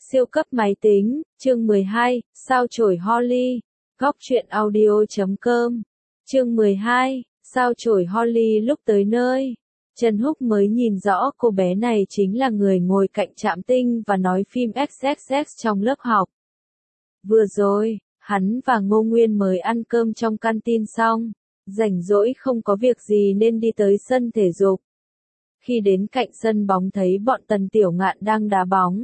Siêu cấp máy tính, chương 12, sao chổi Holly, góc truyện audio.com. Chương 12, sao chổi Holly lúc tới nơi. Trần Húc mới nhìn rõ cô bé này chính là người ngồi cạnh Trạm Tinh và nói phim XXX trong lớp học. Vừa rồi, hắn và Ngô Nguyên mới ăn cơm trong canteen xong, rảnh rỗi không có việc gì nên đi tới sân thể dục. Khi đến cạnh sân bóng thấy bọn Tần Tiểu Ngạn đang đá bóng.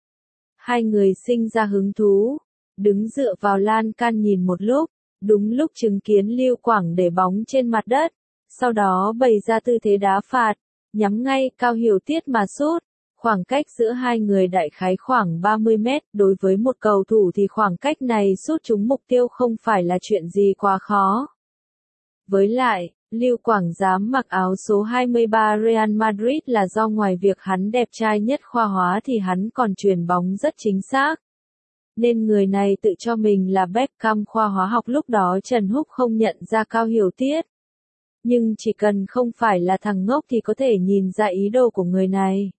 Hai người sinh ra hứng thú, đứng dựa vào lan can nhìn một lúc, đúng lúc chứng kiến Lưu Quảng để bóng trên mặt đất, sau đó bày ra tư thế đá phạt, nhắm ngay Cao Hiểu Tiết mà sút. Khoảng cách giữa hai người đại khái khoảng 30 mét, đối với một cầu thủ thì khoảng cách này sút trúng mục tiêu không phải là chuyện gì quá khó. Với lại, Lưu Quảng dám mặc áo số 23 Real Madrid là do ngoài việc hắn đẹp trai nhất khoa hóa thì hắn còn chuyền bóng rất chính xác. Nên người này tự cho mình là Beckham khoa hóa học. Lúc đó Trần Húc không nhận ra Cao Hiểu Tiết. Nhưng chỉ cần không phải là thằng ngốc thì có thể nhìn ra ý đồ của người này.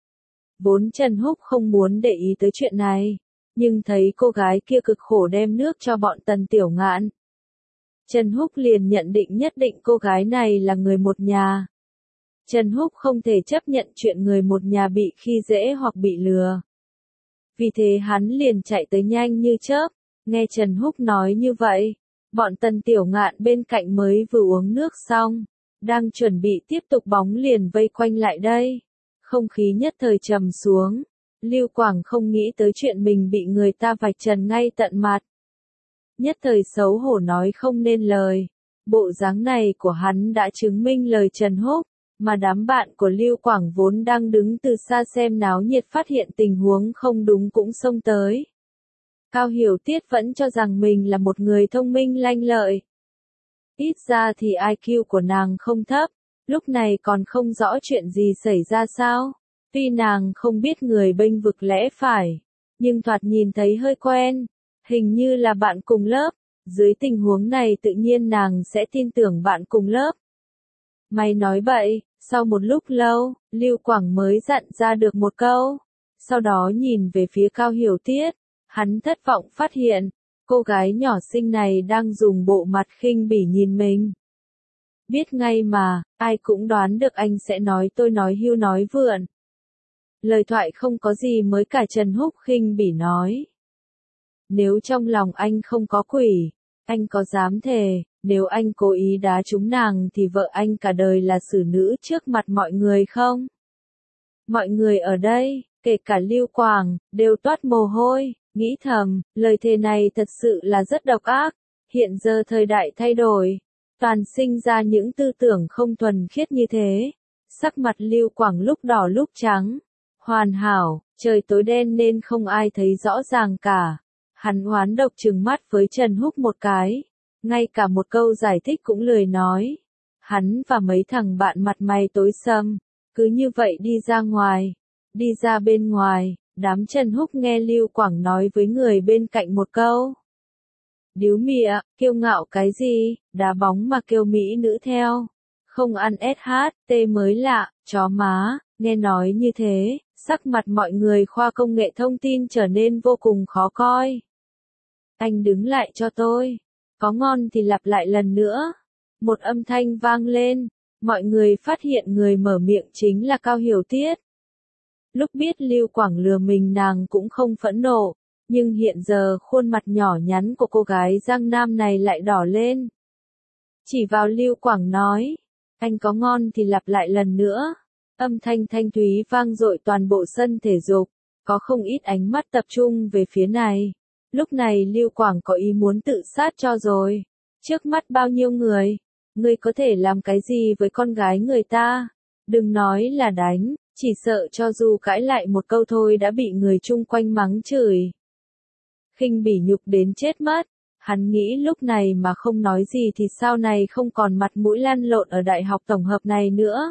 Vốn Trần Húc không muốn để ý tới chuyện này, nhưng thấy cô gái kia cực khổ đem nước cho bọn Tần Tiểu Ngạn. Trần Húc liền nhận định nhất định cô gái này là người một nhà. Trần Húc không thể chấp nhận chuyện người một nhà bị khi dễ hoặc bị lừa. Vì thế hắn liền chạy tới nhanh như chớp, nghe Trần Húc nói như vậy. Bọn Tần Tiểu Ngạn bên cạnh mới vừa uống nước xong, đang chuẩn bị tiếp tục bóng liền vây quanh lại đây. Không khí nhất thời trầm xuống, Lưu Quảng không nghĩ tới chuyện mình bị người ta vạch trần ngay tận mặt. Nhất thời xấu hổ nói không nên lời. Bộ dáng này của hắn đã chứng minh lời Trần Húc, mà đám bạn của Lưu Quảng vốn đang đứng từ xa xem náo nhiệt phát hiện tình huống không đúng cũng xông tới. Cao Hiểu Tiết vẫn cho rằng mình là một người thông minh lanh lợi. Ít ra thì IQ của nàng không thấp, lúc này còn không rõ chuyện gì xảy ra sao. Tuy nàng không biết người bênh vực lẽ phải, nhưng thoạt nhìn thấy hơi quen. Hình như là bạn cùng lớp, dưới tình huống này tự nhiên nàng sẽ tin tưởng bạn cùng lớp. Mày nói bậy, sau một lúc lâu, Lưu Quảng mới dặn ra được một câu. Sau đó nhìn về phía Cao Hiểu Tiết, hắn thất vọng phát hiện, cô gái nhỏ xinh này đang dùng bộ mặt khinh bỉ nhìn mình. Biết ngay mà, ai cũng đoán được anh sẽ nói tôi nói hưu nói vượn. Lời thoại không có gì mới cả Trần Húc khinh bỉ nói. Nếu trong lòng anh không có quỷ, anh có dám thề, nếu anh cố ý đá trúng nàng thì vợ anh cả đời là xử nữ trước mặt mọi người không? Mọi người ở đây, kể cả Lưu Quảng, đều toát mồ hôi, nghĩ thầm, lời thề này thật sự là rất độc ác. Hiện giờ thời đại thay đổi, toàn sinh ra những tư tưởng không thuần khiết như thế. Sắc mặt Lưu Quảng lúc đỏ lúc trắng, hoàn hảo, trời tối đen nên không ai thấy rõ ràng cả. Hắn oán độc trừng mắt với Trần Húc một cái, ngay cả một câu giải thích cũng lười nói. Hắn và mấy thằng bạn mặt mày tối sầm, cứ như vậy đi ra ngoài. Đi ra bên ngoài, đám Trần Húc nghe Lưu Quảng nói với người bên cạnh một câu. Điếu mịa, kiêu ngạo cái gì, đá bóng mà kêu mỹ nữ theo. Không ăn SHT mới lạ, chó má, nghe nói như thế, sắc mặt mọi người khoa công nghệ thông tin trở nên vô cùng khó coi. Anh đứng lại cho tôi. Có ngon thì lặp lại lần nữa. Một âm thanh vang lên. Mọi người phát hiện người mở miệng chính là Cao Hiểu Tiết. Lúc biết Lưu Quảng lừa mình nàng cũng không phẫn nộ. Nhưng hiện giờ khuôn mặt nhỏ nhắn của cô gái Giang Nam này lại đỏ lên. Chỉ vào Lưu Quảng nói. Anh có ngon thì lặp lại lần nữa. Âm thanh thanh thúy vang dội toàn bộ sân thể dục. Có không ít ánh mắt tập trung về phía này. Lúc này Lưu Quảng có ý muốn tự sát cho rồi. Trước mắt bao nhiêu người, ngươi có thể làm cái gì với con gái người ta? Đừng nói là đánh, chỉ sợ cho dù cãi lại một câu thôi đã bị người chung quanh mắng chửi. Khinh bỉ nhục đến chết mất. Hắn nghĩ lúc này mà không nói gì thì sau này không còn mặt mũi lăn lộn ở đại học tổng hợp này nữa.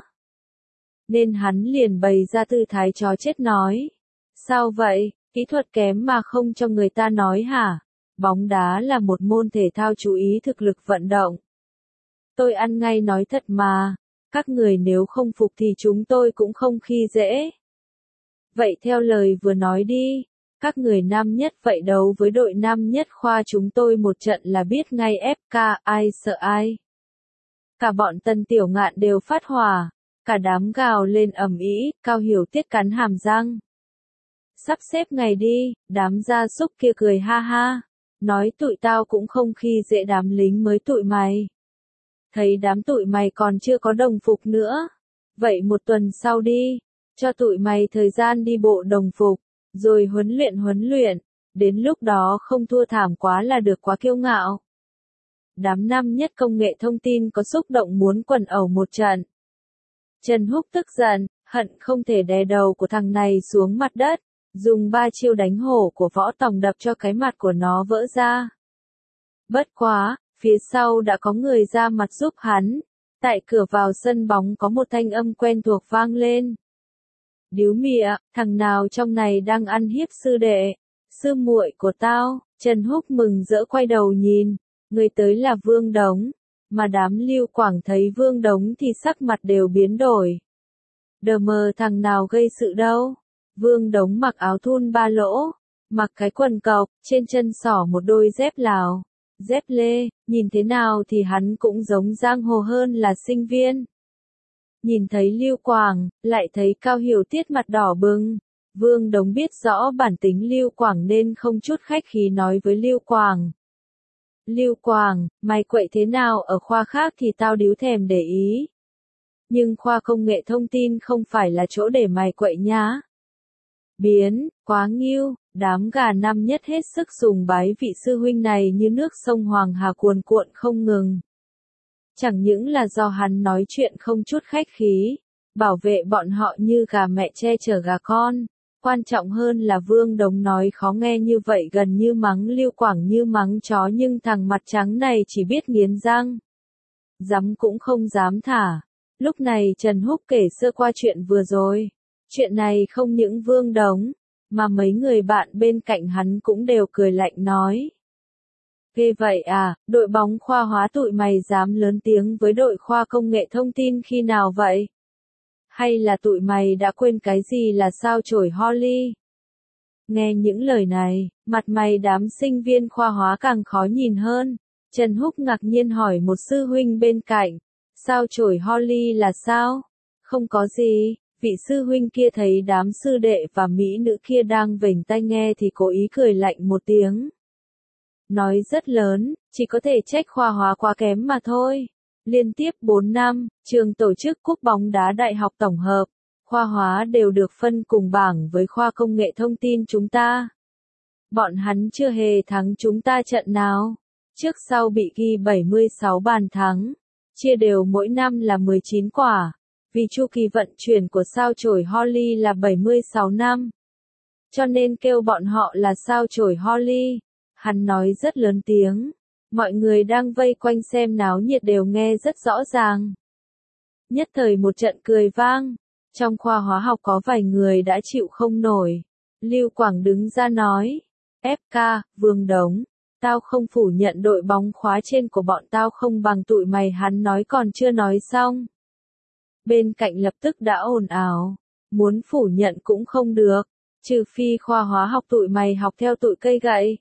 Nên hắn liền bày ra tư thái chó chết nói. Sao vậy? Kỹ thuật kém mà không cho người ta nói hả? Bóng đá là một môn thể thao chú ý thực lực vận động. Tôi ăn ngay nói thật mà. Các người nếu không phục thì chúng tôi cũng không khi dễ. Vậy theo lời vừa nói đi. Các người nam nhất vậy đấu với đội nam nhất khoa chúng tôi một trận là biết ngay FK, ai sợ ai. Cả bọn Tân Tiểu Ngạn đều phát hỏa, cả đám gào lên ầm ĩ, Cao Hiểu Tiết cắn hàm răng. Sắp xếp ngày đi, đám gia súc kia cười ha ha, nói tụi tao cũng không khi dễ đám lính mới tụi mày. Thấy đám tụi mày còn chưa có đồng phục nữa, vậy một tuần sau đi, cho tụi mày thời gian đi bộ đồng phục, rồi huấn luyện, đến lúc đó không thua thảm quá là được, quá kiêu ngạo. Đám năm nhất công nghệ thông tin có xúc động muốn quần ẩu một trận. Trần Húc tức giận, hận không thể đè đầu của thằng này xuống mặt đất, dùng 3 chiêu đánh hổ của Võ Tòng đập cho cái mặt của nó vỡ ra. Bất quá, phía sau đã có người ra mặt giúp hắn. Tại cửa vào sân bóng có một thanh âm quen thuộc vang lên. Điếu mịa, thằng nào trong này đang ăn hiếp sư đệ, sư muội của tao. Trần Húc mừng rỡ quay đầu nhìn, người tới là Vương Đống, mà đám Lưu Quảng thấy Vương Đống thì sắc mặt đều biến đổi. Đờ mờ, thằng nào gây sự đâu. Vương Đống mặc áo thun 3 lỗ, mặc cái quần cộc, trên chân xỏ một đôi dép Lào, dép lê, nhìn thế nào thì hắn cũng giống giang hồ hơn là sinh viên. Nhìn thấy Lưu Quảng, lại thấy Cao Hiểu Tiết mặt đỏ bừng. Vương Đống biết rõ bản tính Lưu Quảng nên không chút khách khí nói với Lưu Quảng. Lưu Quảng, mày quậy thế nào ở khoa khác thì tao điếu thèm để ý. Nhưng khoa công nghệ thông tin không phải là chỗ để mày quậy nhá. Biến, quá nghiêu, đám gà năm nhất hết sức sùng bái vị sư huynh này như nước sông Hoàng Hà cuồn cuộn không ngừng. Chẳng những là do hắn nói chuyện không chút khách khí, bảo vệ bọn họ như gà mẹ che chở gà con. Quan trọng hơn là Vương Đống nói khó nghe như vậy gần như mắng Lưu Quảng như mắng chó, nhưng thằng mặt trắng này chỉ biết nghiến răng. Dám cũng không dám thả. Lúc này Trần Húc kể sơ qua chuyện vừa rồi. Chuyện này không những Vương Đống, mà mấy người bạn bên cạnh hắn cũng đều cười lạnh nói. Ghê vậy à, đội bóng khoa hóa tụi mày dám lớn tiếng với đội khoa công nghệ thông tin khi nào vậy? Hay là tụi mày đã quên cái gì là sao chổi Holly? Nghe những lời này, mặt mày đám sinh viên khoa hóa càng khó nhìn hơn. Trần Húc ngạc nhiên hỏi một sư huynh bên cạnh, sao chổi Holly là sao? Không có gì. Vị sư huynh kia thấy đám sư đệ và mỹ nữ kia đang vểnh tai nghe thì cố ý cười lạnh một tiếng. Nói rất lớn, chỉ có thể trách khoa hóa quá kém mà thôi. Liên tiếp 4 năm, trường tổ chức cúp bóng đá đại học tổng hợp, khoa hóa đều được phân cùng bảng với khoa công nghệ thông tin chúng ta. Bọn hắn chưa hề thắng chúng ta trận nào. Trước sau bị ghi 76 bàn thắng, chia đều mỗi năm là 19 quả. Vì chu kỳ vận chuyển của sao chổi Holly là 76 năm. Cho nên kêu bọn họ là sao chổi Holly. Hắn nói rất lớn tiếng. Mọi người đang vây quanh xem náo nhiệt đều nghe rất rõ ràng. Nhất thời một trận cười vang. Trong khoa hóa học có vài người đã chịu không nổi. Lưu Quảng đứng ra nói. FK, Vương Đống. Tao không phủ nhận đội bóng khóa trên của bọn tao không bằng tụi mày, hắn nói còn chưa nói xong. Bên cạnh lập tức đã ồn ào. Muốn phủ nhận cũng không được. Trừ phi khoa hóa học tụi mày học theo tụi cây gậy.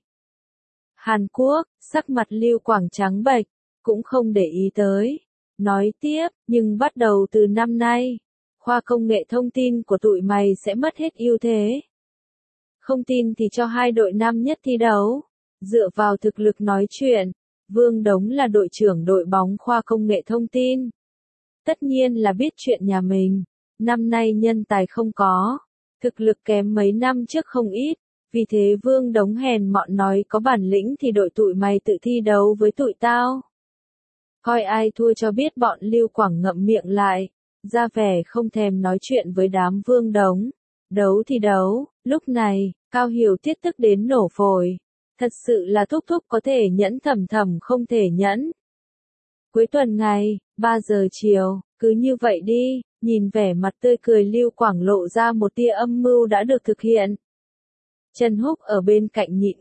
Hàn Quốc, sắc mặt Lưu Quảng trắng bệch, cũng không để ý tới. Nói tiếp, nhưng bắt đầu từ năm nay, khoa công nghệ thông tin của tụi mày sẽ mất hết ưu thế. Không tin thì cho hai đội năm nhất thi đấu. Dựa vào thực lực nói chuyện, Vương Đống là đội trưởng đội bóng khoa công nghệ thông tin. Tất nhiên là biết chuyện nhà mình. Năm nay nhân tài không có, thực lực kém mấy năm trước không ít. Vì thế Vương Đống hèn mọn nói có bản lĩnh thì đội tụi mày tự thi đấu với tụi tao. Coi ai thua cho biết. Bọn Lưu Quảng ngậm miệng lại, ra vẻ không thèm nói chuyện với đám Vương Đống. Đấu thì đấu, lúc này, Cao Hiểu Tiết tức đến nổ phổi. Thật sự là thúc thúc có thể nhẫn, thầm thầm không thể nhẫn. Cuối tuần ngày, 3 giờ chiều, cứ như vậy đi. Nhìn vẻ mặt tươi cười Lưu Quảng lộ ra một tia âm mưu đã được thực hiện. Trần Húc ở bên cạnh nhịn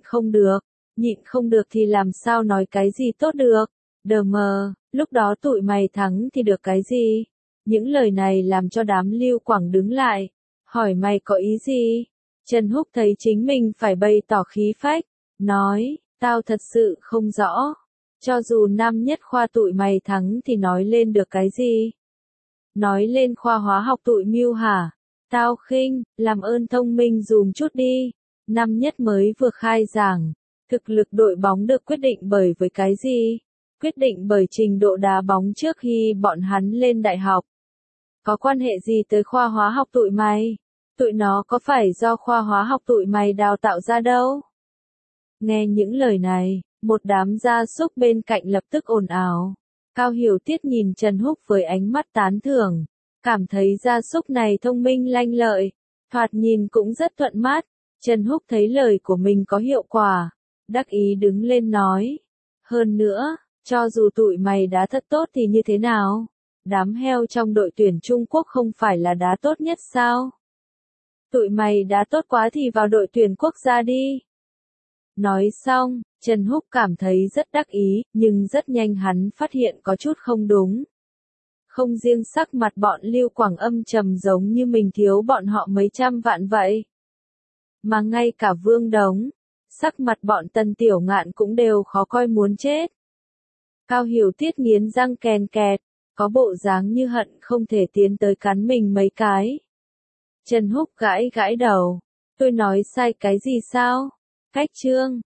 không được thì làm sao nói cái gì tốt được. Đờ mờ, lúc đó tụi mày thắng thì được cái gì? Những lời này làm cho đám Lưu Quảng đứng lại, hỏi mày có ý gì? Trần Húc thấy chính mình phải bày tỏ khí phách, nói, tao thật sự không rõ. Cho dù năm nhất khoa tụi mày thắng thì nói lên được cái gì? Nói lên khoa hóa học tụi mưu hả? Tao khinh, làm ơn thông minh dùm chút đi. Năm nhất mới vừa khai giảng. Thực lực đội bóng được quyết định bởi với cái gì? Quyết định bởi trình độ đá bóng trước khi bọn hắn lên đại học. Có quan hệ gì tới khoa hóa học tụi mày? Tụi nó có phải do khoa hóa học tụi mày đào tạo ra đâu? Nghe những lời này, một đám gia súc bên cạnh lập tức ồn ào. Cao Hiểu Tiết nhìn Trần Húc với ánh mắt tán thưởng, cảm thấy gia súc này thông minh lanh lợi, thoạt nhìn cũng rất thuận mắt. Trần Húc thấy lời của mình có hiệu quả, đắc ý đứng lên nói. Hơn nữa, cho dù tụi mày đá thật tốt thì như thế nào? Đám heo trong đội tuyển Trung Quốc không phải là đá tốt nhất sao? Tụi mày đá tốt quá thì vào đội tuyển quốc gia đi. Nói xong, Trần Húc cảm thấy rất đắc ý, nhưng rất nhanh hắn phát hiện có chút không đúng. Không riêng sắc mặt bọn Lưu Quảng Âm trầm giống như mình thiếu bọn họ mấy trăm vạn vậy. Mà ngay cả Vương Đống, sắc mặt bọn Tần Tiểu Ngạn cũng đều khó coi muốn chết. Cao Hiểu Tiết nghiến răng kèn kẹt, có bộ dáng như hận không thể tiến tới cắn mình mấy cái. Trần Húc gãi gãi đầu, tôi nói sai cái gì sao? Cách chương